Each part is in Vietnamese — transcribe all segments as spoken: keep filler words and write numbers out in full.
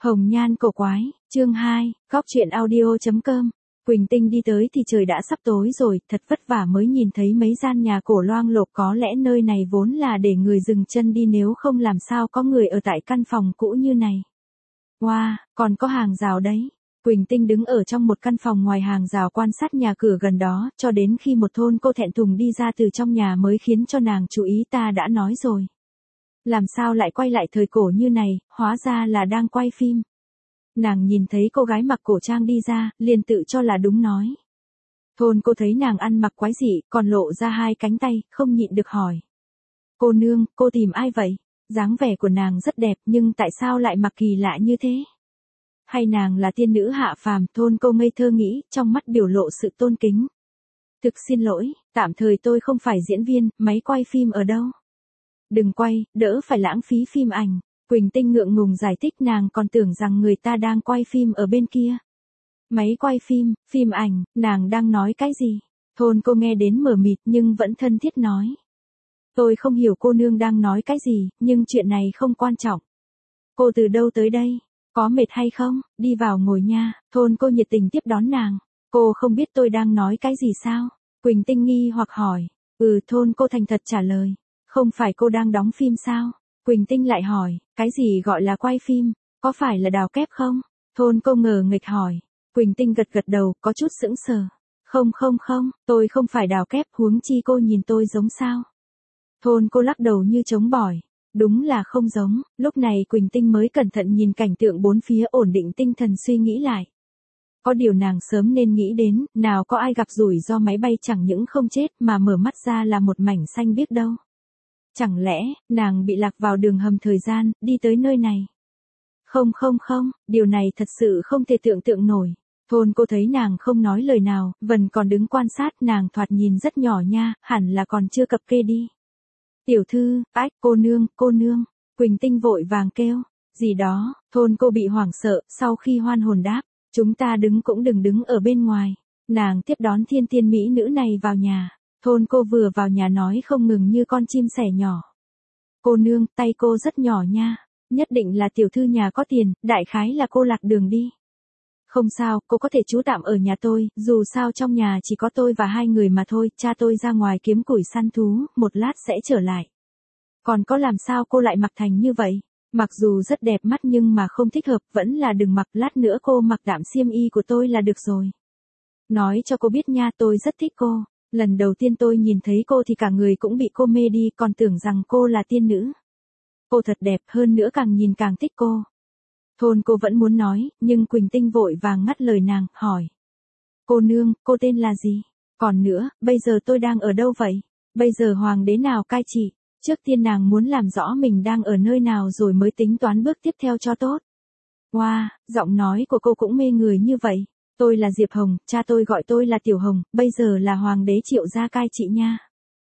Hồng nhan cổ quái, chương hai, góc truyện audio.com. Quỳnh Tinh đi tới thì trời đã sắp tối rồi, thật vất vả mới nhìn thấy mấy gian nhà cổ loang lổ, có lẽ nơi này vốn là để người dừng chân đi, nếu không làm sao có người ở tại căn phòng cũ như này. Wow, còn có hàng rào đấy. Quỳnh Tinh đứng ở trong một căn phòng ngoài hàng rào quan sát nhà cửa gần đó, cho đến khi một thôn cô thẹn thùng đi ra từ trong nhà mới khiến cho nàng chú ý. Ta đã nói rồi. Làm sao lại quay lại thời cổ như này, hóa ra là đang quay phim. Nàng nhìn thấy cô gái mặc cổ trang đi ra, liền tự cho là đúng nói. Thôn cô thấy nàng ăn mặc quái dị, còn lộ ra hai cánh tay, không nhịn được hỏi. Cô nương, cô tìm ai vậy? Dáng vẻ của nàng rất đẹp, nhưng tại sao lại mặc kỳ lạ như thế? Hay nàng là tiên nữ hạ phàm? Thôn cô ngây thơ nghĩ, trong mắt biểu lộ sự tôn kính. Thực xin lỗi, tạm thời tôi không phải diễn viên, máy quay phim ở đâu? Đừng quay, đỡ phải lãng phí phim ảnh. Quỳnh Tinh ngượng ngùng giải thích, nàng còn tưởng rằng người ta đang quay phim ở bên kia. Máy quay phim, phim ảnh, nàng đang nói cái gì? Thôn cô nghe đến mờ mịt nhưng vẫn thân thiết nói. Tôi không hiểu cô nương đang nói cái gì, nhưng chuyện này không quan trọng. Cô từ đâu tới đây? Có mệt hay không? Đi vào ngồi nha. Thôn cô nhiệt tình tiếp đón nàng. Cô không biết tôi đang nói cái gì sao? Quỳnh Tinh nghi hoặc hỏi. Ừ, thôn cô thành thật trả lời. Không phải cô đang đóng phim sao? Quỳnh Tinh lại hỏi, cái gì gọi là quay phim? Có phải là đào kép không? Thôn cô ngờ nghịch hỏi. Quỳnh Tinh gật gật đầu, có chút sững sờ. Không không không, tôi không phải đào kép, huống chi cô nhìn tôi giống sao? Thôn cô lắc đầu như chống bỏi. Đúng là không giống. Lúc này Quỳnh Tinh mới cẩn thận nhìn cảnh tượng bốn phía, ổn định tinh thần suy nghĩ lại. Có điều nàng sớm nên nghĩ đến, nào có ai gặp rủi ro máy bay chẳng những không chết mà mở mắt ra là một mảnh xanh biếc đâu. Chẳng lẽ, nàng bị lạc vào đường hầm thời gian, đi tới nơi này? Không không không, điều này thật sự không thể tưởng tượng nổi. Thôn cô thấy nàng không nói lời nào, vẫn còn đứng quan sát, nàng thoạt nhìn rất nhỏ nha, hẳn là còn chưa cập kê đi. Tiểu thư, ách, cô nương, cô nương. Quỳnh Tinh vội vàng kêu. Gì đó, thôn cô bị hoảng sợ, sau khi hoan hồn đáp. Chúng ta đứng cũng đừng đứng ở bên ngoài. Nàng tiếp đón thiên tiên mỹ nữ này vào nhà. Thôn cô vừa vào nhà nói không ngừng như con chim sẻ nhỏ. Cô nương, tay cô rất nhỏ nha. Nhất định là tiểu thư nhà có tiền, đại khái là cô lạc đường đi. Không sao, cô có thể trú tạm ở nhà tôi, dù sao trong nhà chỉ có tôi và hai người mà thôi, cha tôi ra ngoài kiếm củi săn thú, một lát sẽ trở lại. Còn có làm sao cô lại mặc thành như vậy? Mặc dù rất đẹp mắt nhưng mà không thích hợp, vẫn là đừng mặc, lát nữa cô mặc tạm xiêm y của tôi là được rồi. Nói cho cô biết nha, tôi rất thích cô. Lần đầu tiên tôi nhìn thấy cô thì cả người cũng bị cô mê đi, còn tưởng rằng cô là tiên nữ. Cô thật đẹp, hơn nữa càng nhìn càng thích cô. Thôn cô vẫn muốn nói, nhưng Quỳnh Tinh vội vàng ngắt lời nàng, hỏi. Cô nương, cô tên là gì? Còn nữa, bây giờ tôi đang ở đâu vậy? Bây giờ hoàng đế nào cai trị? Trước tiên nàng muốn làm rõ mình đang ở nơi nào rồi mới tính toán bước tiếp theo cho tốt. Wow, giọng nói của cô cũng mê người như vậy. Tôi là Diệp Hồng, cha tôi gọi tôi là Tiểu Hồng, bây giờ là hoàng đế Triệu gia cai trị nha.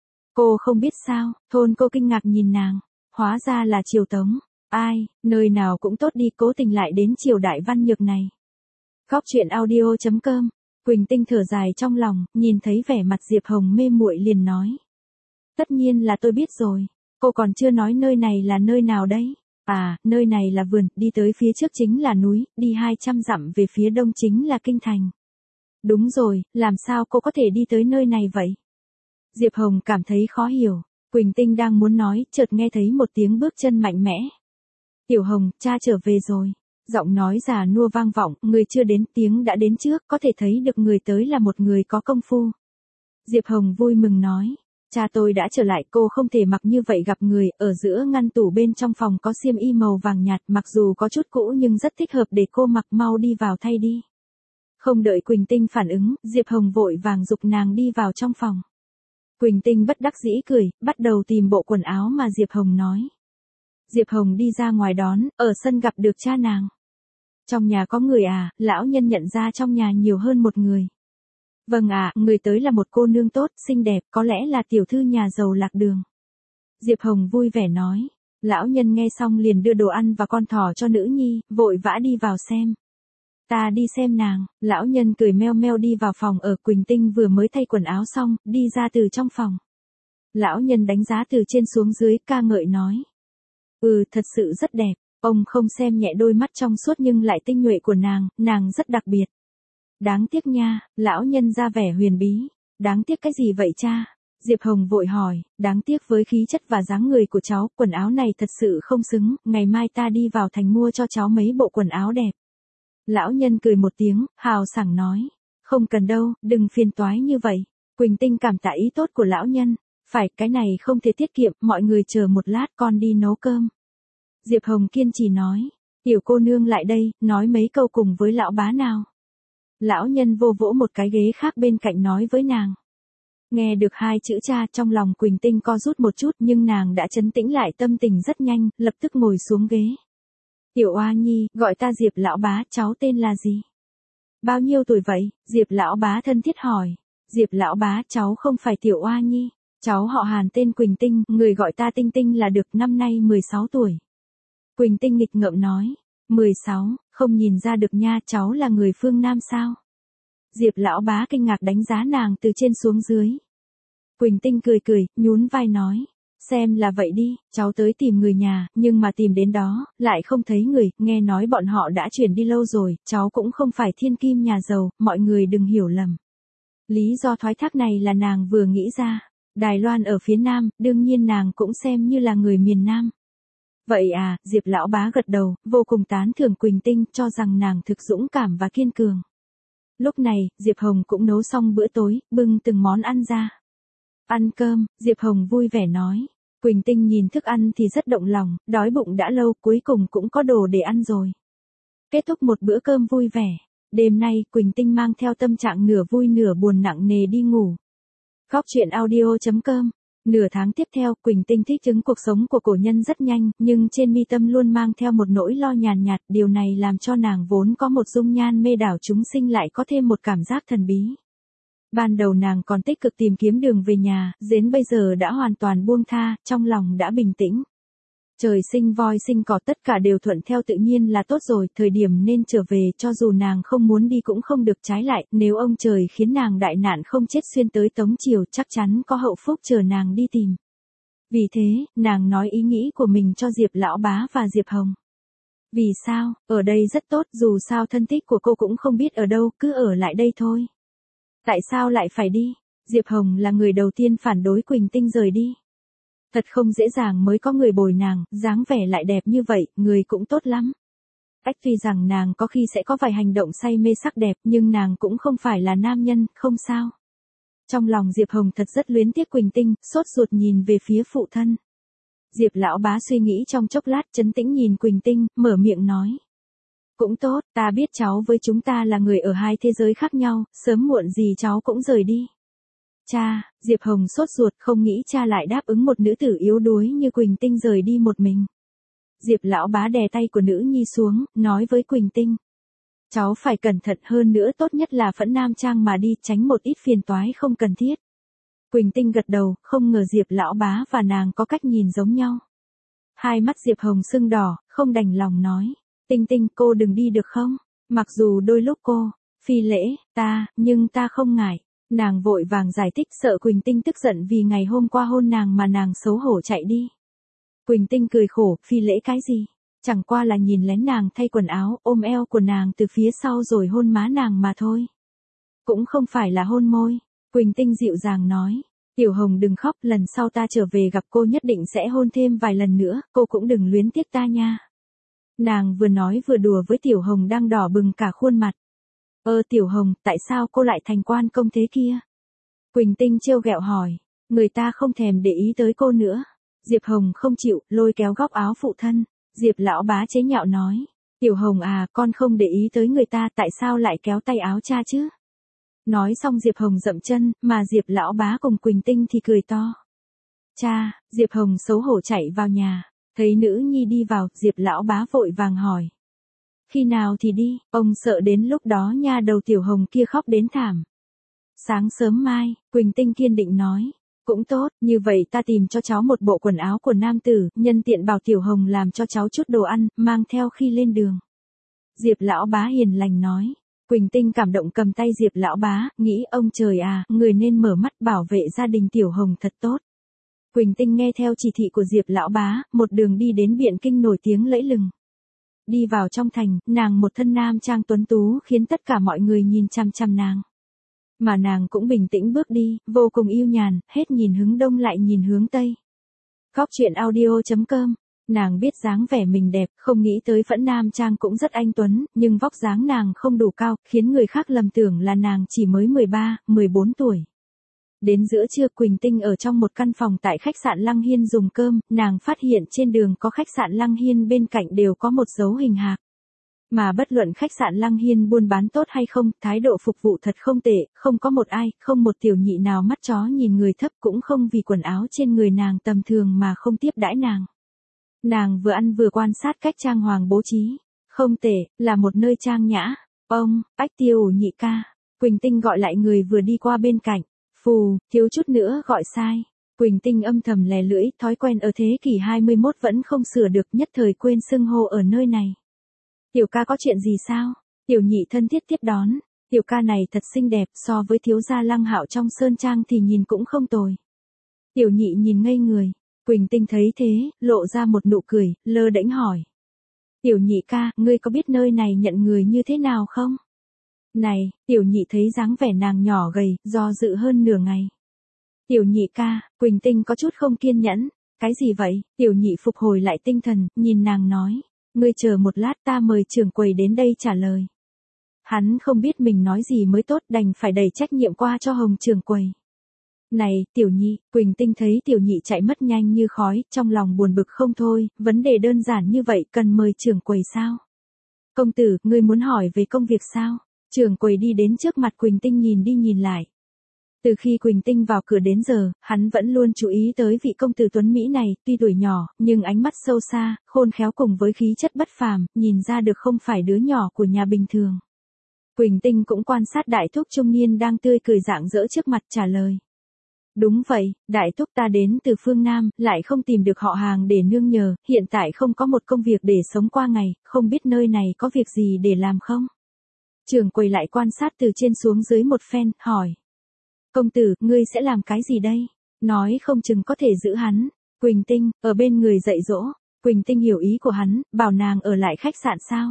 Cô không biết sao? Thôn cô kinh ngạc nhìn nàng. Hóa ra là Triều Tống. Ai, nơi nào cũng tốt đi, cố tình lại đến triều đại văn nhược này. Góc truyện audio.com. Quỳnh Tinh thở dài trong lòng, nhìn thấy vẻ mặt Diệp Hồng mê muội liền nói. Tất nhiên là tôi biết rồi. Cô còn chưa nói nơi này là nơi nào đấy. À, nơi này là vườn, đi tới phía trước chính là núi, đi hai trăm dặm về phía đông chính là kinh thành. Đúng rồi, làm sao cô có thể đi tới nơi này vậy? Diệp Hồng cảm thấy khó hiểu. Quỳnh Tinh đang muốn nói, chợt nghe thấy một tiếng bước chân mạnh mẽ. Tiểu Hồng, cha trở về rồi. Giọng nói già nua vang vọng, người chưa đến, tiếng đã đến trước, có thể thấy được người tới là một người có công phu. Diệp Hồng vui mừng nói. Cha tôi đã trở lại, cô không thể mặc như vậy gặp người, ở giữa ngăn tủ bên trong phòng có xiêm y màu vàng nhạt, mặc dù có chút cũ nhưng rất thích hợp để cô mặc, mau đi vào thay đi. Không đợi Quỳnh Tinh phản ứng, Diệp Hồng vội vàng giục nàng đi vào trong phòng. Quỳnh Tinh bất đắc dĩ cười, bắt đầu tìm bộ quần áo mà Diệp Hồng nói. Diệp Hồng đi ra ngoài đón, ở sân gặp được cha nàng. Trong nhà có người à? Lão nhân nhận ra trong nhà nhiều hơn một người. Vâng ạ, à, người tới là một cô nương tốt, xinh đẹp, có lẽ là tiểu thư nhà giàu lạc đường. Diệp Hồng vui vẻ nói. Lão nhân nghe xong liền đưa đồ ăn và con thỏ cho nữ nhi, vội vã đi vào xem. Ta đi xem nàng. Lão nhân cười meo meo đi vào phòng ở. Quỳnh Tinh vừa mới thay quần áo xong, đi ra từ trong phòng. Lão nhân đánh giá từ trên xuống dưới, ca ngợi nói. Ừ, thật sự rất đẹp. Ông không xem nhẹ đôi mắt trong suốt nhưng lại tinh nhuệ của nàng, nàng rất đặc biệt. Đáng tiếc nha, lão nhân ra vẻ huyền bí. Đáng tiếc cái gì vậy cha? Diệp Hồng vội hỏi, đáng tiếc với khí chất và dáng người của cháu, quần áo này thật sự không xứng, ngày mai ta đi vào thành mua cho cháu mấy bộ quần áo đẹp. Lão nhân cười một tiếng, hào sảng nói, không cần đâu, đừng phiền toái như vậy. Quỳnh Tinh cảm tạ ý tốt của lão nhân, phải, cái này không thể tiết kiệm, mọi người chờ một lát con đi nấu cơm. Diệp Hồng kiên trì nói, tiểu cô nương lại đây, nói mấy câu cùng với lão bá nào. Lão nhân vô vỗ một cái ghế khác bên cạnh nói với nàng. Nghe được hai chữ cha, trong lòng Quỳnh Tinh co rút một chút nhưng nàng đã trấn tĩnh lại tâm tình rất nhanh, lập tức ngồi xuống ghế. Tiểu Oa Nhi, gọi ta Diệp lão bá, cháu tên là gì? Bao nhiêu tuổi vậy? Diệp lão bá thân thiết hỏi. Diệp lão bá, cháu không phải Tiểu Oa Nhi, cháu họ Hàn tên Quỳnh Tinh, người gọi ta Tinh Tinh là được, năm nay mười sáu tuổi. Quỳnh Tinh nghịch ngợm nói, mười sáu, không nhìn ra được nha, cháu là người phương Nam sao? Diệp lão bá kinh ngạc đánh giá nàng từ trên xuống dưới. Quỳnh Tinh cười cười, nhún vai nói, xem là vậy đi, cháu tới tìm người nhà, nhưng mà tìm đến đó, lại không thấy người, nghe nói bọn họ đã chuyển đi lâu rồi, cháu cũng không phải thiên kim nhà giàu, mọi người đừng hiểu lầm. Lý do thoái thác này là nàng vừa nghĩ ra, Đài Loan ở phía Nam, đương nhiên nàng cũng xem như là người miền Nam. Vậy à, Diệp lão bá gật đầu, vô cùng tán thưởng Quỳnh Tinh, cho rằng nàng thực dũng cảm và kiên cường. Lúc này, Diệp Hồng cũng nấu xong bữa tối, bưng từng món ăn ra. Ăn cơm, Diệp Hồng vui vẻ nói. Quỳnh Tinh nhìn thức ăn thì rất động lòng, đói bụng đã lâu, cuối cùng cũng có đồ để ăn rồi. Kết thúc một bữa cơm vui vẻ. Đêm nay, Quỳnh Tinh mang theo tâm trạng nửa vui nửa buồn nặng nề đi ngủ. Góc truyện audio chấm com. Nửa tháng tiếp theo, Quỳnh Tinh thích ứng cuộc sống của cổ nhân rất nhanh, nhưng trên mi tâm luôn mang theo một nỗi lo nhàn nhạt, điều này làm cho nàng vốn có một dung nhan mê đảo chúng sinh lại có thêm một cảm giác thần bí. Ban đầu nàng còn tích cực tìm kiếm đường về nhà, đến bây giờ đã hoàn toàn buông tha, trong lòng đã bình tĩnh. Trời sinh voi sinh cỏ, tất cả đều thuận theo tự nhiên là tốt rồi, thời điểm nên trở về, cho dù nàng không muốn đi cũng không được, trái lại, nếu ông trời khiến nàng đại nạn không chết xuyên tới Tống Triều, chắc chắn có hậu phúc chờ nàng đi tìm. Vì thế, nàng nói ý nghĩ của mình cho Diệp lão bá và Diệp Hồng. Vì sao? Ở đây rất tốt, dù sao thân thích của cô cũng không biết ở đâu, cứ ở lại đây thôi. Tại sao lại phải đi? Diệp Hồng là người đầu tiên phản đối Quỳnh Tinh rời đi. Thật không dễ dàng mới có người bồi nàng, dáng vẻ lại đẹp như vậy, người cũng tốt lắm. Ách, tuy rằng nàng có khi sẽ có vài hành động say mê sắc đẹp, nhưng nàng cũng không phải là nam nhân, không sao. Trong lòng Diệp Hồng thật rất luyến tiếc Quỳnh Tinh, sốt ruột nhìn về phía phụ thân. Diệp lão bá suy nghĩ trong chốc lát, trấn tĩnh nhìn Quỳnh Tinh, mở miệng nói. Cũng tốt, ta biết cháu với chúng ta là người ở hai thế giới khác nhau, sớm muộn gì cháu cũng rời đi. Cha, Diệp Hồng sốt ruột, không nghĩ cha lại đáp ứng một nữ tử yếu đuối như Quỳnh Tinh rời đi một mình. Diệp lão bá đè tay của nữ nhi xuống, nói với Quỳnh Tinh. Cháu phải cẩn thận hơn nữa, tốt nhất là phẫn Nam Trang mà đi, tránh một ít phiền toái không cần thiết. Quỳnh Tinh gật đầu, không ngờ Diệp lão bá và nàng có cách nhìn giống nhau. Hai mắt Diệp Hồng sưng đỏ, không đành lòng nói. Tinh Tinh, cô đừng đi được không? Mặc dù đôi lúc cô, phi lễ, ta, nhưng ta không ngại. Nàng vội vàng giải thích, sợ Quỳnh Tinh tức giận vì ngày hôm qua hôn nàng mà nàng xấu hổ chạy đi. Quỳnh Tinh cười khổ, phi lễ cái gì? Chẳng qua là nhìn lén nàng thay quần áo, ôm eo của nàng từ phía sau rồi hôn má nàng mà thôi. Cũng không phải là hôn môi. Quỳnh Tinh dịu dàng nói. Tiểu Hồng đừng khóc, lần sau ta trở về gặp cô nhất định sẽ hôn thêm vài lần nữa, cô cũng đừng luyến tiếc ta nha. Nàng vừa nói vừa đùa với Tiểu Hồng đang đỏ bừng cả khuôn mặt. Ơ Tiểu Hồng, tại sao cô lại thành quan công thế kia? Quỳnh Tinh trêu ghẹo hỏi. Người ta không thèm để ý tới cô nữa. Diệp Hồng không chịu, lôi kéo góc áo phụ thân. Diệp lão bá chế nhạo nói. Tiểu Hồng à, con không để ý tới người ta, tại sao lại kéo tay áo cha chứ? Nói xong Diệp Hồng dậm chân, mà Diệp lão bá cùng Quỳnh Tinh thì cười to. Cha, Diệp Hồng xấu hổ chạy vào nhà. Thấy nữ nhi đi vào, Diệp lão bá vội vàng hỏi. Khi nào thì đi, ông sợ đến lúc đó nha đầu Tiểu Hồng kia khóc đến thảm. Sáng sớm mai, Quỳnh Tinh kiên định nói. Cũng tốt, như vậy ta tìm cho cháu một bộ quần áo của nam tử, nhân tiện bảo Tiểu Hồng làm cho cháu chút đồ ăn, mang theo khi lên đường. Diệp lão bá hiền lành nói. Quỳnh Tinh cảm động cầm tay Diệp lão bá, nghĩ ông trời à, người nên mở mắt bảo vệ gia đình Tiểu Hồng thật tốt. Quỳnh Tinh nghe theo chỉ thị của Diệp lão bá, một đường đi đến Biện Kinh nổi tiếng lẫy lừng. đi vào trong thành, nàng một thân nam trang tuấn tú khiến tất cả mọi người nhìn chăm chăm nàng. Mà nàng cũng bình tĩnh bước đi, vô cùng yêu nhàn, hết nhìn hướng đông lại nhìn hướng tây. Góc truyện audio chấm com. Nàng biết dáng vẻ mình đẹp, không nghĩ tới Phẫn Nam Trang cũng rất anh tuấn, nhưng vóc dáng nàng không đủ cao, khiến người khác lầm tưởng là nàng chỉ mới mười ba, mười bốn tuổi. Đến giữa trưa Quỳnh Tinh ở trong một căn phòng tại khách sạn Lăng Hiên dùng cơm, nàng phát hiện trên đường có khách sạn Lăng Hiên bên cạnh đều có một dấu hình hạc. Mà bất luận khách sạn Lăng Hiên buôn bán tốt hay không, thái độ phục vụ thật không tệ, không có một ai, không một tiểu nhị nào mắt chó nhìn người thấp, cũng không vì quần áo trên người nàng tầm thường mà không tiếp đãi nàng. Nàng vừa ăn vừa quan sát cách trang hoàng bố trí. Không tệ, là một nơi trang nhã. Ông, ách Tiêu ủ nhị ca. Quỳnh Tinh gọi lại người vừa đi qua bên cạnh. Phù, thiếu chút nữa gọi sai. Quỳnh Tinh âm thầm lè lưỡi, thói quen ở thế kỷ hai mươi mốt vẫn không sửa được, nhất thời quên xưng hô ở nơi này. Tiểu ca có chuyện gì sao? Tiểu nhị thân thiết tiếp đón. Tiểu ca này thật xinh đẹp, so với thiếu gia Lăng Hạo trong sơn trang thì nhìn cũng không tồi. Tiểu nhị nhìn ngây người. Quỳnh Tinh thấy thế, lộ ra một nụ cười, lơ đễnh hỏi. Tiểu nhị ca, ngươi có biết nơi này nhận người như thế nào không? Này, tiểu nhị thấy dáng vẻ nàng nhỏ gầy, do dự hơn nửa ngày. Tiểu nhị ca, Quỳnh Tinh có chút không kiên nhẫn. Cái gì vậy? Tiểu nhị phục hồi lại tinh thần, nhìn nàng nói. Ngươi chờ một lát, ta mời trưởng quầy đến đây trả lời. Hắn không biết mình nói gì mới tốt, đành phải đẩy trách nhiệm qua cho Hồng trưởng quầy. Này, tiểu nhị, Quỳnh Tinh thấy tiểu nhị chạy mất nhanh như khói, trong lòng buồn bực không thôi, vấn đề đơn giản như vậy cần mời trưởng quầy sao? Công tử, ngươi muốn hỏi về công việc sao? Trưởng quầy đi đến trước mặt Quỳnh Tinh nhìn đi nhìn lại. Từ khi Quỳnh Tinh vào cửa đến giờ, hắn vẫn luôn chú ý tới vị công tử tuấn Mỹ này, tuy tuổi nhỏ, nhưng ánh mắt sâu xa, khôn khéo cùng với khí chất bất phàm, nhìn ra được không phải đứa nhỏ của nhà bình thường. Quỳnh Tinh cũng quan sát đại thúc trung niên đang tươi cười rạng rỡ trước mặt trả lời. Đúng vậy, đại thúc ta đến từ phương Nam, lại không tìm được họ hàng để nương nhờ, hiện tại không có một công việc để sống qua ngày, không biết nơi này có việc gì để làm không? Trưởng quầy lại quan sát từ trên xuống dưới một phen, hỏi. Công tử, ngươi sẽ làm cái gì đây? Nói không chừng có thể giữ hắn. Quỳnh Tinh, ở bên người dạy dỗ. Quỳnh Tinh hiểu ý của hắn, bảo nàng ở lại khách sạn sao?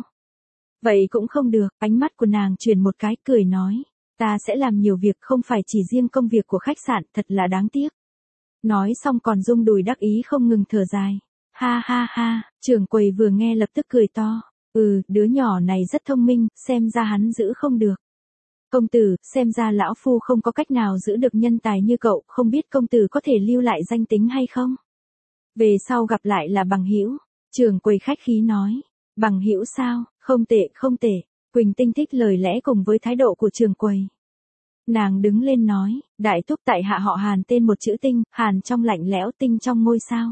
Vậy cũng không được, ánh mắt của nàng chuyển một cái, cười nói. Ta sẽ làm nhiều việc, không phải chỉ riêng công việc của khách sạn, thật là đáng tiếc. Nói xong còn rung đùi đắc ý không ngừng thở dài. Ha ha ha, trưởng quầy vừa nghe lập tức cười to. Ừ, đứa nhỏ này rất thông minh, xem ra hắn giữ không được. Công tử, xem ra lão phu không có cách nào giữ được nhân tài như cậu, không biết công tử có thể lưu lại danh tính hay không? Về sau gặp lại là bằng hữu. Trưởng quầy khách khí nói. Bằng hữu sao? Không tệ, không tệ. Quỳnh Tinh thích lời lẽ cùng với thái độ của trưởng quầy. Nàng đứng lên nói, đại thúc tại hạ họ Hàn tên một chữ Tinh, Hàn trong lạnh lẽo, Tinh trong ngôi sao.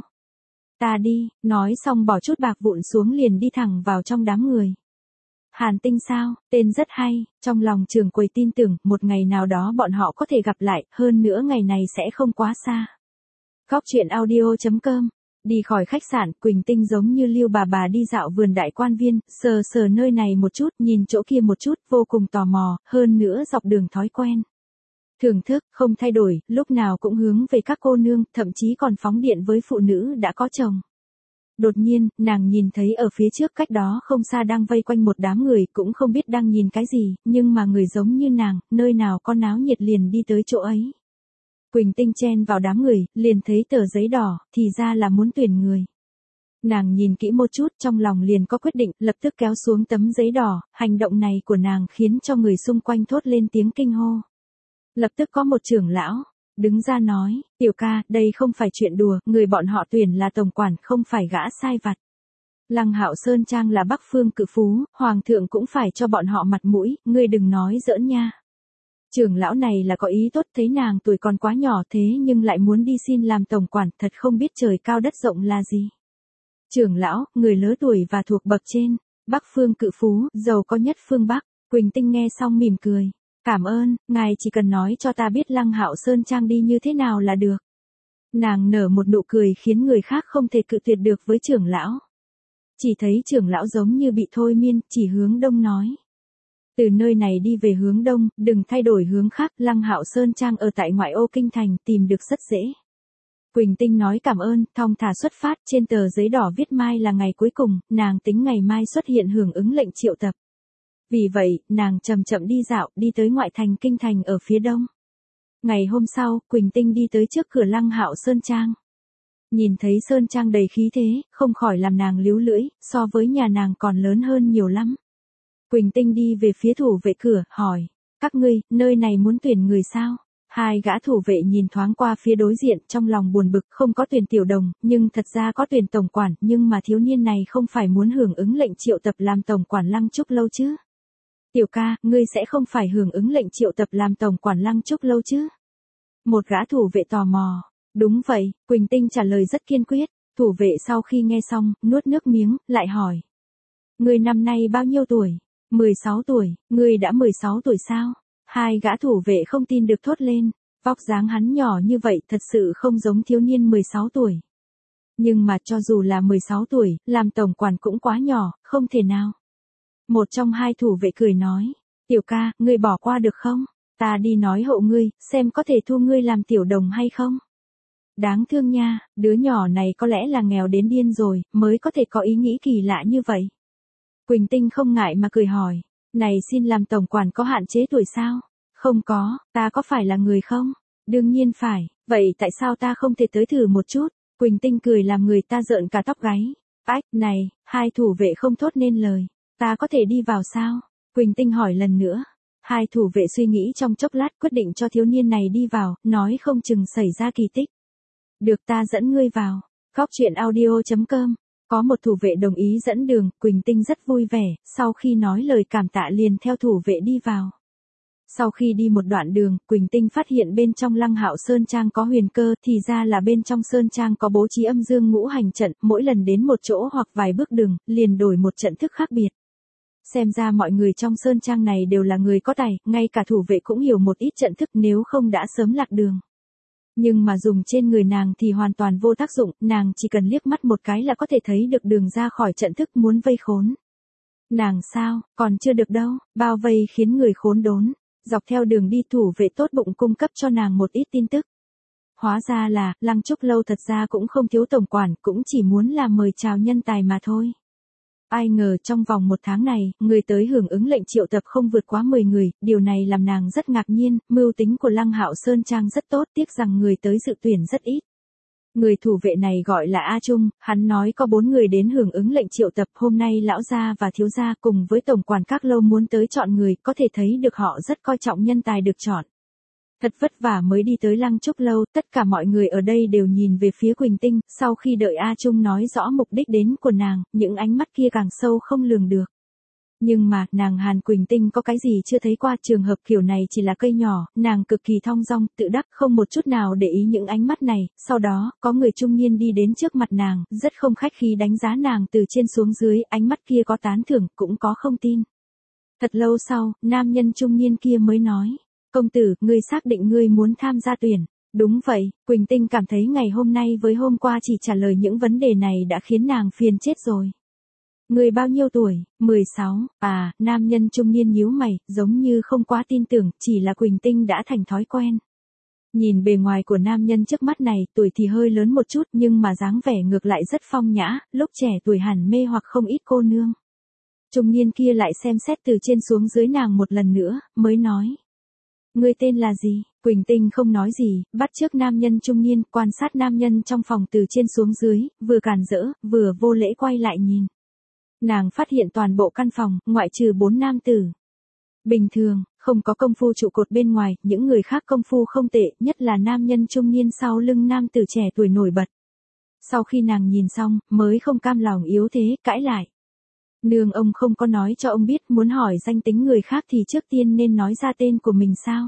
Ta đi, nói xong bỏ chút bạc vụn xuống liền đi thẳng vào trong đám người. Hàn Tinh sao, tên rất hay, trong lòng trưởng quầy tin tưởng, một ngày nào đó bọn họ có thể gặp lại, hơn nữa ngày này sẽ không quá xa. Góc truyện audio chấm com. Đi khỏi khách sạn, Quỳnh Tinh giống như Lưu bà bà đi dạo vườn Đại Quan Viên, sờ sờ nơi này một chút, nhìn chỗ kia một chút, vô cùng tò mò, hơn nữa dọc đường thói quen. Thưởng thức, không thay đổi, lúc nào cũng hướng về các cô nương, thậm chí còn phóng điện với phụ nữ đã có chồng. Đột nhiên, nàng nhìn thấy ở phía trước cách đó không xa đang vây quanh một đám người, cũng không biết đang nhìn cái gì, nhưng mà người giống như nàng, nơi nào có náo nhiệt liền đi tới chỗ ấy. Quỳnh Tinh chen vào đám người, liền thấy tờ giấy đỏ, thì ra là muốn tuyển người. Nàng nhìn kỹ một chút, trong lòng liền có quyết định, lập tức kéo xuống tấm giấy đỏ, hành động này của nàng khiến cho người xung quanh thốt lên tiếng kinh hô. Lập tức có một trưởng lão đứng ra nói, tiểu ca, đây không phải chuyện đùa, người bọn họ tuyển là tổng quản, không phải gã sai vặt. Lăng Hạo Sơn Trang là Bắc Phương cự phú, hoàng thượng cũng phải cho bọn họ mặt mũi, ngươi đừng nói giỡn nha. Trưởng lão này là có ý tốt, thấy nàng tuổi còn quá nhỏ thế nhưng lại muốn đi xin làm tổng quản, thật không biết trời cao đất rộng là gì. Trưởng lão, người lớn tuổi và thuộc bậc trên, Bắc Phương cự phú, giàu có nhất phương Bắc. Quỳnh Tinh nghe xong mỉm cười. Cảm ơn, ngài chỉ cần nói cho ta biết Lăng Hạo Sơn Trang đi như thế nào là được. Nàng nở một nụ cười khiến người khác không thể cự tuyệt được với trưởng lão. Chỉ thấy trưởng lão giống như bị thôi miên, chỉ hướng đông nói. Từ nơi này đi về hướng đông, đừng thay đổi hướng khác, Lăng Hạo Sơn Trang ở tại ngoại ô kinh thành, tìm được rất dễ. Quỳnh Tinh nói cảm ơn, thong thả xuất phát, trên tờ giấy đỏ viết mai là ngày cuối cùng, nàng tính ngày mai xuất hiện hưởng ứng lệnh triệu tập. Vì vậy, nàng chậm chậm đi dạo, đi tới ngoại thành kinh thành ở phía đông. Ngày hôm sau, Quỳnh Tinh đi tới trước cửa Lăng Hạo Sơn Trang. Nhìn thấy Sơn Trang đầy khí thế, không khỏi làm nàng líu lưỡi, so với nhà nàng còn lớn hơn nhiều lắm. Quỳnh Tinh đi về phía thủ vệ cửa, hỏi, các ngươi, nơi này muốn tuyển người sao? Hai gã thủ vệ nhìn thoáng qua phía đối diện, trong lòng buồn bực, không có tuyển tiểu đồng, nhưng thật ra có tuyển tổng quản, nhưng mà thiếu niên này không phải muốn hưởng ứng lệnh triệu tập làm tổng quản Lăng Trúc Lâu chứ? Tiểu ca, ngươi sẽ không phải hưởng ứng lệnh triệu tập làm tổng quản Lăng Trúc Lâu chứ? Một gã thủ vệ tò mò. Đúng vậy, Quỳnh Tinh trả lời rất kiên quyết. Thủ vệ sau khi nghe xong, nuốt nước miếng, lại hỏi. Ngươi năm nay bao nhiêu tuổi? mười sáu tuổi, ngươi đã mười sáu tuổi sao? Hai gã thủ vệ không tin được thốt lên. Vóc dáng hắn nhỏ như vậy thật sự không giống thiếu niên mười sáu tuổi. Nhưng mà cho dù là mười sáu tuổi, làm tổng quản cũng quá nhỏ, không thể nào. Một trong hai thủ vệ cười nói. Tiểu ca, ngươi bỏ qua được không? Ta đi nói hộ ngươi, xem có thể thu ngươi làm tiểu đồng hay không? Đáng thương nha, đứa nhỏ này có lẽ là nghèo đến điên rồi, mới có thể có ý nghĩ kỳ lạ như vậy. Quỳnh Tinh không ngại mà cười hỏi, này xin làm tổng quản có hạn chế tuổi sao? Không có, ta có phải là người không? Đương nhiên phải, vậy tại sao ta không thể tới thử một chút? Quỳnh Tinh cười làm người ta rợn cả tóc gáy. Ách, này, hai thủ vệ không thốt nên lời, ta có thể đi vào sao? Quỳnh Tinh hỏi lần nữa. Hai thủ vệ suy nghĩ trong chốc lát quyết định cho thiếu niên này đi vào, nói không chừng xảy ra kỳ tích. Được, ta dẫn ngươi vào. Góc truyện audio chấm com. Có một thủ vệ đồng ý dẫn đường, Quỳnh Tinh rất vui vẻ, sau khi nói lời cảm tạ liền theo thủ vệ đi vào. Sau khi đi một đoạn đường, Quỳnh Tinh phát hiện bên trong Lăng Hạo Sơn Trang có huyền cơ, thì ra là bên trong Sơn Trang có bố trí âm dương ngũ hành trận, mỗi lần đến một chỗ hoặc vài bước đường, liền đổi một trận thức khác biệt. Xem ra mọi người trong Sơn Trang này đều là người có tài, ngay cả thủ vệ cũng hiểu một ít trận thức nếu không đã sớm lạc đường. Nhưng mà dùng trên người nàng thì hoàn toàn vô tác dụng, nàng chỉ cần liếc mắt một cái là có thể thấy được đường ra khỏi trận thức muốn vây khốn. Nàng sao, còn chưa được đâu, bao vây khiến người khốn đốn. Dọc theo đường đi thủ vệ tốt bụng cung cấp cho nàng một ít tin tức. Hóa ra là, Lăng Trúc Lâu thật ra cũng không thiếu tổng quản, cũng chỉ muốn là mời chào nhân tài mà thôi. Ai ngờ trong vòng một tháng này, người tới hưởng ứng lệnh triệu tập không vượt quá mười người, điều này làm nàng rất ngạc nhiên, mưu tính của Lăng Hạo Sơn Trang rất tốt, tiếc rằng người tới dự tuyển rất ít. Người thủ vệ này gọi là A Trung, hắn nói có bốn người đến hưởng ứng lệnh triệu tập, hôm nay lão gia và thiếu gia cùng với tổng quản các lâu muốn tới chọn người, có thể thấy được họ rất coi trọng nhân tài được chọn. Thật vất vả mới đi tới Lăng Trúc Lâu, tất cả mọi người ở đây đều nhìn về phía Quỳnh Tinh, sau khi đợi A Trung nói rõ mục đích đến của nàng, những ánh mắt kia càng sâu không lường được. Nhưng mà, nàng Hàn Quỳnh Tinh có cái gì chưa thấy qua, trường hợp kiểu này chỉ là cây nhỏ, nàng cực kỳ thong dong, tự đắc không một chút nào để ý những ánh mắt này, sau đó, có người trung niên đi đến trước mặt nàng, rất không khách khí đánh giá nàng từ trên xuống dưới, ánh mắt kia có tán thưởng, cũng có không tin. Thật lâu sau, nam nhân trung niên kia mới nói, công tử, ngươi xác định ngươi muốn tham gia tuyển. Đúng vậy, Quỳnh Tinh cảm thấy ngày hôm nay với hôm qua chỉ trả lời những vấn đề này đã khiến nàng phiền chết rồi. Người bao nhiêu tuổi? mười sáu, à, nam nhân trung niên nhíu mày, giống như không quá tin tưởng, chỉ là Quỳnh Tinh đã thành thói quen. Nhìn bề ngoài của nam nhân trước mắt này, tuổi thì hơi lớn một chút nhưng mà dáng vẻ ngược lại rất phong nhã, lúc trẻ tuổi hẳn mê hoặc không ít cô nương. Trung niên kia lại xem xét từ trên xuống dưới nàng một lần nữa, mới nói. Ngươi tên là gì? Quỳnh Tinh không nói gì, bắt chước nam nhân trung niên, quan sát nam nhân trong phòng từ trên xuống dưới, vừa cản rỡ, vừa vô lễ quay lại nhìn. Nàng phát hiện toàn bộ căn phòng, ngoại trừ bốn nam tử. Bình thường, không có công phu trụ cột bên ngoài, những người khác công phu không tệ, nhất là nam nhân trung niên sau lưng nam tử trẻ tuổi nổi bật. Sau khi nàng nhìn xong, mới không cam lòng yếu thế, cãi lại. Nương, ông không có nói cho ông biết, muốn hỏi danh tính người khác thì trước tiên nên nói ra tên của mình sao?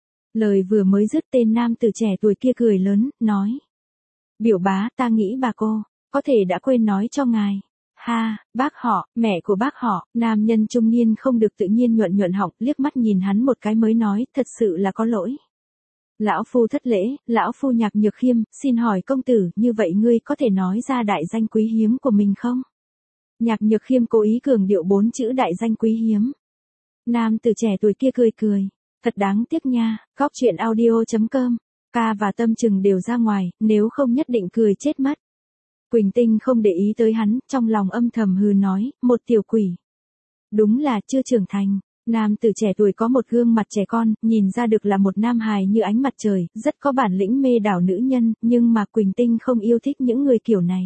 Lời vừa mới dứt, tên nam tử trẻ tuổi kia cười lớn, nói. Biểu bá, ta nghĩ bà cô, có thể đã quên nói cho ngài. Ha, bác họ, mẹ của bác họ, nam nhân trung niên không được tự nhiên nhuận nhuận họng, liếc mắt nhìn hắn một cái mới nói, thật sự là có lỗi. Lão phu thất lễ, lão phu Nhạc Nhược Khiêm, xin hỏi công tử, như vậy ngươi có thể nói ra đại danh quý hiếm của mình không? Nhạc Nhược Khiêm cố ý cường điệu bốn chữ đại danh quý hiếm. Nam tử trẻ tuổi kia cười cười, thật đáng tiếc nha. Góc truyện audio chấm com ca và Tâm Trừng đều ra ngoài, nếu không nhất định cười chết mất. Quỳnh Tinh không để ý tới hắn, trong lòng âm thầm hừ nói, một tiểu quỷ. Đúng là chưa trưởng thành. Nam tử trẻ tuổi có một gương mặt trẻ con, nhìn ra được là một nam hài như ánh mặt trời, rất có bản lĩnh mê đảo nữ nhân, nhưng mà Quỳnh Tinh không yêu thích những người kiểu này.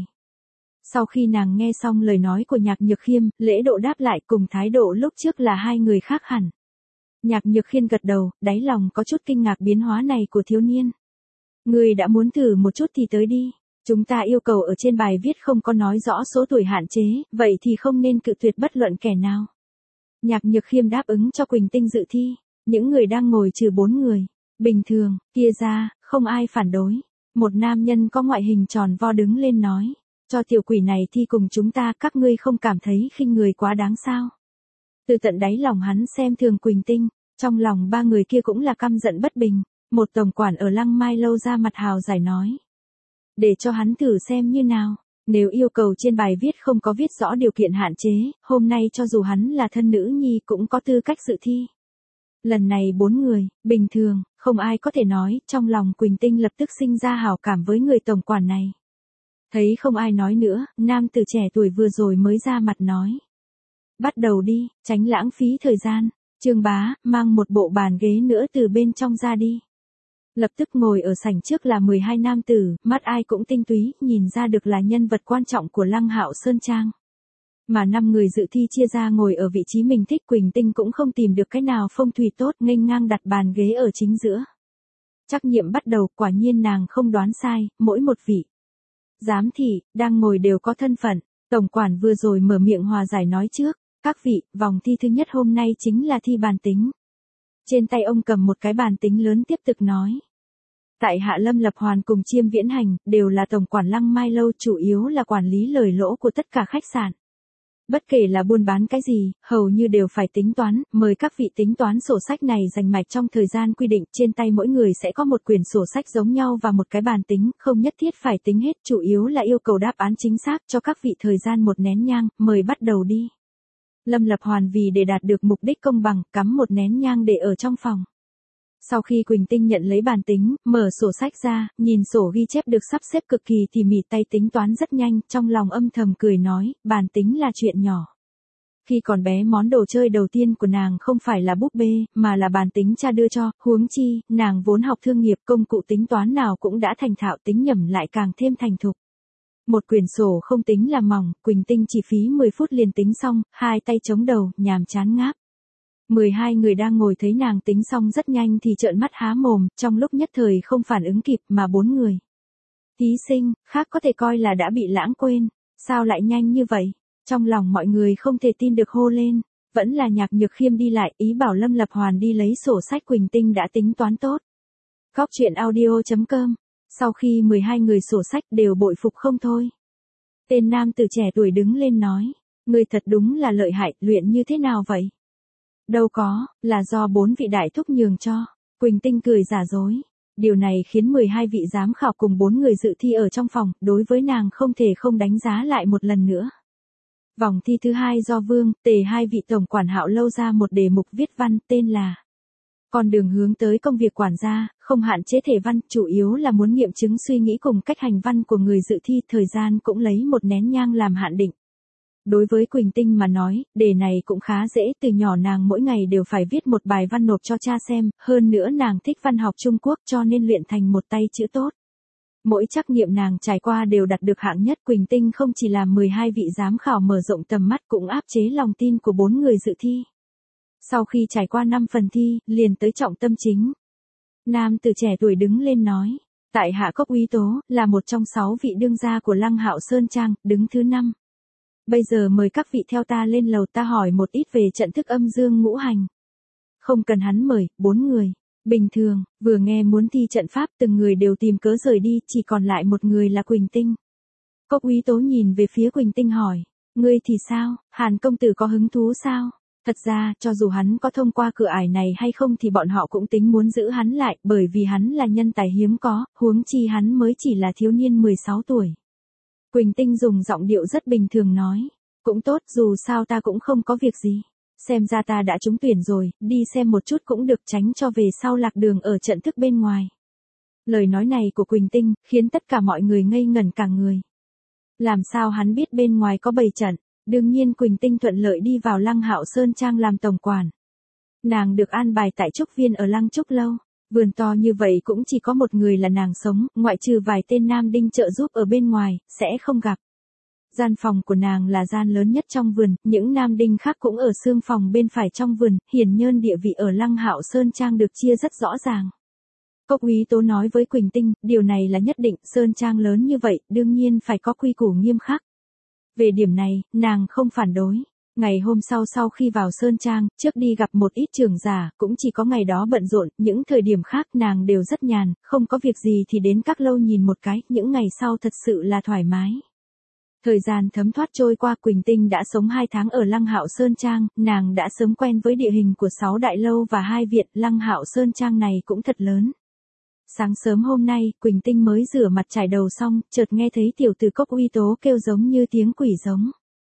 Sau khi nàng nghe xong lời nói của Nhạc Nhược Khiêm, lễ độ đáp lại cùng thái độ lúc trước là hai người khác hẳn. Nhạc Nhược Khiêm gật đầu, đáy lòng có chút kinh ngạc biến hóa này của thiếu niên. Người đã muốn thử một chút thì tới đi. Chúng ta yêu cầu ở trên bài viết không có nói rõ số tuổi hạn chế, vậy thì không nên cự tuyệt bất luận kẻ nào. Nhạc Nhược Khiêm đáp ứng cho Quỳnh Tinh dự thi. Những người đang ngồi trừ bốn người. Bình thường, kia ra, không ai phản đối. Một nam nhân có ngoại hình tròn vo đứng lên nói. Cho tiểu quỷ này thi cùng chúng ta, các ngươi không cảm thấy khinh người quá đáng sao. Từ tận đáy lòng hắn xem thường Quỳnh Tinh. Trong lòng ba người kia cũng là căm giận bất bình. Một tổng quản ở Lăng Mai Lâu ra mặt hào giải nói. Để cho hắn thử xem như nào. Nếu yêu cầu trên bài viết không có viết rõ điều kiện hạn chế, hôm nay cho dù hắn là thân nữ nhi cũng có tư cách dự thi. Lần này bốn người, bình thường, không ai có thể nói, trong lòng Quỳnh Tinh lập tức sinh ra hảo cảm với người tổng quản này. Thấy không ai nói nữa, nam tử trẻ tuổi vừa rồi mới ra mặt nói. Bắt đầu đi, tránh lãng phí thời gian. Trương Bá, mang một bộ bàn ghế nữa từ bên trong ra đi. Lập tức ngồi ở sảnh trước là mười hai nam tử, mắt ai cũng tinh túy, nhìn ra được là nhân vật quan trọng của Lăng Hạo Sơn Trang. Mà năm người dự thi chia ra ngồi ở vị trí mình thích, Quỳnh Tinh cũng không tìm được cái nào phong thủy tốt, nghênh ngang đặt bàn ghế ở chính giữa. Trắc nghiệm bắt đầu, quả nhiên nàng không đoán sai, mỗi một vị giám thị đang ngồi đều có thân phận. Tổng quản vừa rồi mở miệng hòa giải nói trước, các vị, vòng thi thứ nhất hôm nay chính là thi bàn tính. Trên tay ông cầm một cái bàn tính lớn tiếp tục nói. Tại hạ Lâm Lập Hoàn cùng Chiêm Viễn Hành, đều là tổng quản Lăng Mai Lâu, chủ yếu là quản lý lời lỗ của tất cả khách sạn. Bất kể là buôn bán cái gì, hầu như đều phải tính toán, mời các vị tính toán sổ sách này rành mạch trong thời gian quy định, trên tay mỗi người sẽ có một quyển sổ sách giống nhau và một cái bàn tính, không nhất thiết phải tính hết, chủ yếu là yêu cầu đáp án chính xác cho các vị thời gian một nén nhang, mời bắt đầu đi. Lâm Lập Hoàn vì để đạt được mục đích công bằng, cắm một nén nhang để ở trong phòng. Sau khi Quỳnh Tinh nhận lấy bàn tính, mở sổ sách ra, nhìn sổ ghi chép được sắp xếp cực kỳ tỉ mỉ, tay tính toán rất nhanh, trong lòng âm thầm cười nói, bàn tính là chuyện nhỏ. Khi còn bé món đồ chơi đầu tiên của nàng không phải là búp bê, mà là bàn tính cha đưa cho, huống chi, nàng vốn học thương nghiệp, công cụ tính toán nào cũng đã thành thạo, tính nhẩm lại càng thêm thành thục. Một quyển sổ không tính là mỏng, Quỳnh Tinh chỉ phí mười phút liền tính xong, hai tay chống đầu, nhàm chán ngáp. mười hai người đang ngồi thấy nàng tính xong rất nhanh thì trợn mắt há mồm, trong lúc nhất thời không phản ứng kịp mà bốn người. Thí sinh, khác có thể coi là đã bị lãng quên, sao lại nhanh như vậy? Trong lòng mọi người không thể tin được hô lên, vẫn là Nhạc Nhược Khiêm đi lại, ý bảo Lâm Lập Hoàn đi lấy sổ sách Quỳnh Tinh đã tính toán tốt. Góc truyện audio chấm com. Sau khi mười hai người sổ sách đều bội phục không thôi. Tên nam tử trẻ tuổi đứng lên nói, người thật đúng là lợi hại, luyện như thế nào vậy? Đâu có, là do bốn vị đại thúc nhường cho. Quỳnh Tinh cười giả dối. Điều này khiến mười hai vị giám khảo cùng bốn người dự thi ở trong phòng, đối với nàng không thể không đánh giá lại một lần nữa. Vòng thi thứ hai do Vương, Tề hai vị tổng quản Hạo Lâu ra một đề mục viết văn tên là Con đường hướng tới công việc quản gia, không hạn chế thể văn, chủ yếu là muốn nghiệm chứng suy nghĩ cùng cách hành văn của người dự thi, thời gian cũng lấy một nén nhang làm hạn định. Đối với Quỳnh Tinh mà nói, đề này cũng khá dễ, từ nhỏ nàng mỗi ngày đều phải viết một bài văn nộp cho cha xem, hơn nữa nàng thích văn học Trung Quốc cho nên luyện thành một tay chữ tốt. Mỗi trắc nghiệm nàng trải qua đều đạt được hạng nhất. Quỳnh Tinh không chỉ làm mười hai vị giám khảo mở rộng tầm mắt cũng áp chế lòng tin của bốn người dự thi. Sau khi trải qua năm phần thi, liền tới trọng tâm chính. Nam tử trẻ tuổi đứng lên nói, tại hạ Cốc Úy Tố, là một trong sáu vị đương gia của Lăng Hạo Sơn Trang, đứng thứ năm. Bây giờ mời các vị theo ta lên lầu, ta hỏi một ít về trận thức âm dương ngũ hành. Không cần hắn mời, bốn người. Bình thường, vừa nghe muốn thi trận pháp từng người đều tìm cớ rời đi, chỉ còn lại một người là Quỳnh Tinh. Cốc Úy Tố nhìn về phía Quỳnh Tinh hỏi, ngươi thì sao, Hàn công tử có hứng thú sao? Thật ra, cho dù hắn có thông qua cửa ải này hay không thì bọn họ cũng tính muốn giữ hắn lại, bởi vì hắn là nhân tài hiếm có, huống chi hắn mới chỉ là thiếu niên mười sáu tuổi. Quỳnh Tinh dùng giọng điệu rất bình thường nói, cũng tốt, dù sao ta cũng không có việc gì. Xem ra ta đã trúng tuyển rồi, đi xem một chút cũng được, tránh cho về sau lạc đường ở trận thức bên ngoài. Lời nói này của Quỳnh Tinh, khiến tất cả mọi người ngây ngẩn cả người. Làm sao hắn biết bên ngoài có bầy trận? Đương nhiên Quỳnh Tinh thuận lợi đi vào Lăng Hạo Sơn Trang làm tổng quản. Nàng được an bài tại Trúc Viên ở Lăng Trúc Lâu. Vườn to như vậy cũng chỉ có một người là nàng sống, ngoại trừ vài tên nam đinh trợ giúp ở bên ngoài, sẽ không gặp. Gian phòng của nàng là gian lớn nhất trong vườn, những nam đinh khác cũng ở xương phòng bên phải trong vườn, hiển nhiên địa vị ở Lăng Hạo Sơn Trang được chia rất rõ ràng. Cốc Úy Tố nói với Quỳnh Tinh, điều này là nhất định, Sơn Trang lớn như vậy, đương nhiên phải có quy củ nghiêm khắc. Về điểm này, nàng không phản đối. Ngày hôm sau sau khi vào Sơn Trang, trước đi gặp một ít trưởng giả, cũng chỉ có ngày đó bận rộn, những thời điểm khác nàng đều rất nhàn, không có việc gì thì đến các lâu nhìn một cái, những ngày sau thật sự là thoải mái. Thời gian thấm thoát trôi qua, Quỳnh Tinh đã sống hai tháng ở Lăng Hạo Sơn Trang, nàng đã sớm quen với địa hình của sáu đại lâu và hai viện, Lăng Hạo Sơn Trang này cũng thật lớn. Sáng sớm hôm nay, Quỳnh Tinh mới rửa mặt chải đầu xong, chợt nghe thấy tiểu tử Cốc Úy Tố kêu giống như tiếng quỷ giống.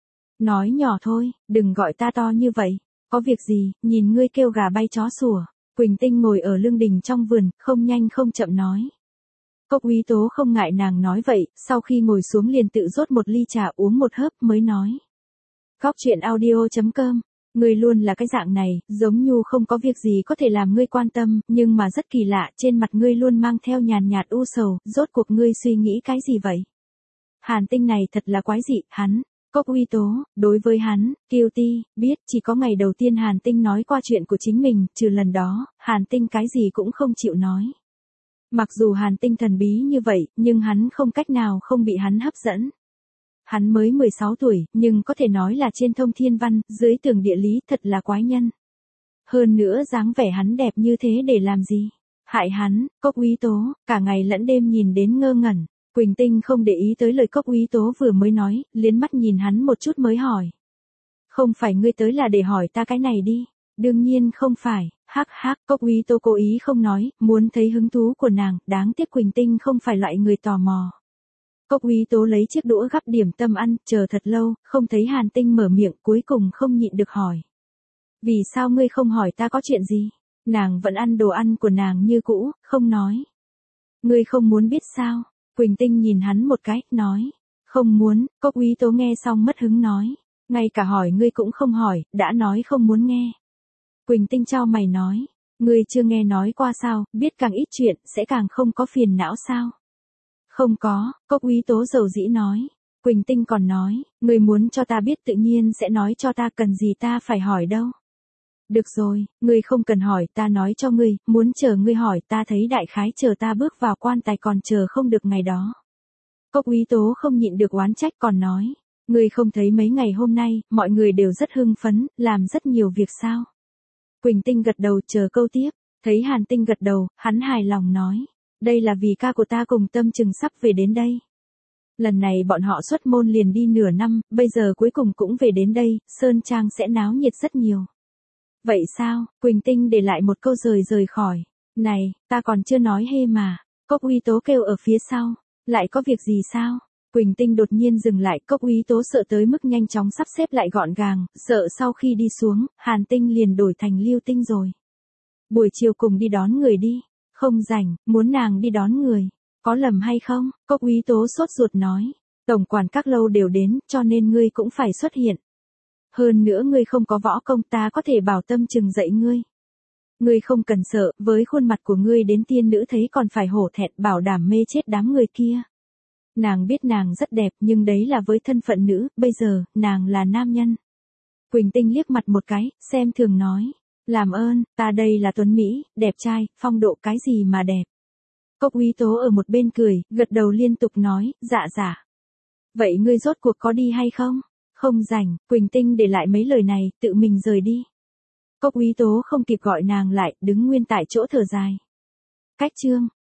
Nói nhỏ thôi, đừng gọi ta to như vậy. Có việc gì, nhìn ngươi kêu gà bay chó sủa. Quỳnh Tinh ngồi ở lương đình trong vườn, không nhanh không chậm nói. Cốc Úy Tố không ngại nàng nói vậy, sau khi ngồi xuống liền tự rót một ly trà uống một hớp mới nói. Góc chuyện audio chấm com. Ngươi luôn là cái dạng này, giống như không có việc gì có thể làm ngươi quan tâm, nhưng mà rất kỳ lạ, trên mặt ngươi luôn mang theo nhàn nhạt u sầu, rốt cuộc ngươi suy nghĩ cái gì vậy? Hàn Tinh này thật là quái dị, hắn, Cốc Úy Tố, đối với hắn, Kiêu Ti, biết, chỉ có ngày đầu tiên Hàn Tinh nói qua chuyện của chính mình, trừ lần đó, Hàn Tinh cái gì cũng không chịu nói. Mặc dù Hàn Tinh thần bí như vậy, nhưng hắn không cách nào không bị hắn hấp dẫn. Hắn mới mười sáu tuổi, nhưng có thể nói là trên thông thiên văn, dưới tường địa lý, thật là quái nhân. Hơn nữa dáng vẻ hắn đẹp như thế để làm gì? Hại hắn, Cốc Úy Tố, cả ngày lẫn đêm nhìn đến ngơ ngẩn. Quỳnh Tinh không để ý tới lời Cốc Úy Tố vừa mới nói, liếc mắt nhìn hắn một chút mới hỏi. Không phải ngươi tới là để hỏi ta cái này đi. Đương nhiên không phải, hắc hắc, Cốc Úy Tố cố ý không nói, muốn thấy hứng thú của nàng, đáng tiếc Quỳnh Tinh không phải loại người tò mò. Cốc Úy Tố lấy chiếc đũa gắp điểm tâm ăn, chờ thật lâu, không thấy Hàn Tinh mở miệng, cuối cùng không nhịn được hỏi. Vì sao ngươi không hỏi ta có chuyện gì? Nàng vẫn ăn đồ ăn của nàng như cũ, không nói. Ngươi không muốn biết sao? Quỳnh Tinh nhìn hắn một cái, nói. Không muốn, Cốc Úy Tố nghe xong mất hứng nói. Ngay cả hỏi ngươi cũng không hỏi, đã nói không muốn nghe. Quỳnh Tinh chau mày nói. Ngươi chưa nghe nói qua sao, biết càng ít chuyện, sẽ càng không có phiền não sao? Không có, Cốc Úy Tố dầu dĩ nói. Quỳnh Tinh còn nói, ngươi muốn cho ta biết tự nhiên sẽ nói cho ta, cần gì ta phải hỏi đâu. Được rồi, ngươi không cần hỏi, ta nói cho ngươi, muốn chờ ngươi hỏi, ta thấy đại khái chờ ta bước vào quan tài còn chờ không được ngày đó. Cốc Úy Tố không nhịn được oán trách còn nói, ngươi không thấy mấy ngày hôm nay, mọi người đều rất hưng phấn, làm rất nhiều việc sao. Quỳnh Tinh gật đầu chờ câu tiếp, thấy Hàn Tinh gật đầu, hắn hài lòng nói, đây là vì ca của ta cùng Tâm Trừng sắp về đến đây. Lần này bọn họ xuất môn liền đi nửa năm, bây giờ cuối cùng cũng về đến đây, Sơn Trang sẽ náo nhiệt rất nhiều. Vậy sao? Quỳnh Tinh để lại một câu rời rời khỏi. Này, ta còn chưa nói hê mà. Cốc Úy Tố kêu ở phía sau. Lại có việc gì sao? Quỳnh Tinh đột nhiên dừng lại, Cốc Úy Tố sợ tới mức nhanh chóng sắp xếp lại gọn gàng, sợ sau khi đi xuống, Hàn Tinh liền đổi thành Lưu Tinh rồi. Buổi chiều cùng đi đón người đi. Không rảnh, muốn nàng đi đón người. Có lầm hay không? Cốc Úy Tố sốt ruột nói. Tổng quản các lâu đều đến, cho nên ngươi cũng phải xuất hiện. Hơn nữa ngươi không có võ công, ta có thể bảo Tâm Trừng dạy ngươi. Ngươi không cần sợ, với khuôn mặt của ngươi đến tiên nữ thấy còn phải hổ thẹn, bảo đảm mê chết đám người kia. Nàng biết nàng rất đẹp, nhưng đấy là với thân phận nữ, bây giờ, nàng là nam nhân. Quỳnh Tinh liếc mặt một cái, xem thường nói. Làm ơn, ta đây là tuấn Mỹ, đẹp trai, phong độ cái gì mà đẹp. Cốc Úy Tố ở một bên cười, gật đầu liên tục nói, dạ dạ. Vậy ngươi rốt cuộc có đi hay không? Không rảnh, Quỳnh Tinh để lại mấy lời này, tự mình rời đi. Cốc Úy Tố không kịp gọi nàng lại, đứng nguyên tại chỗ thở dài. Cách chương.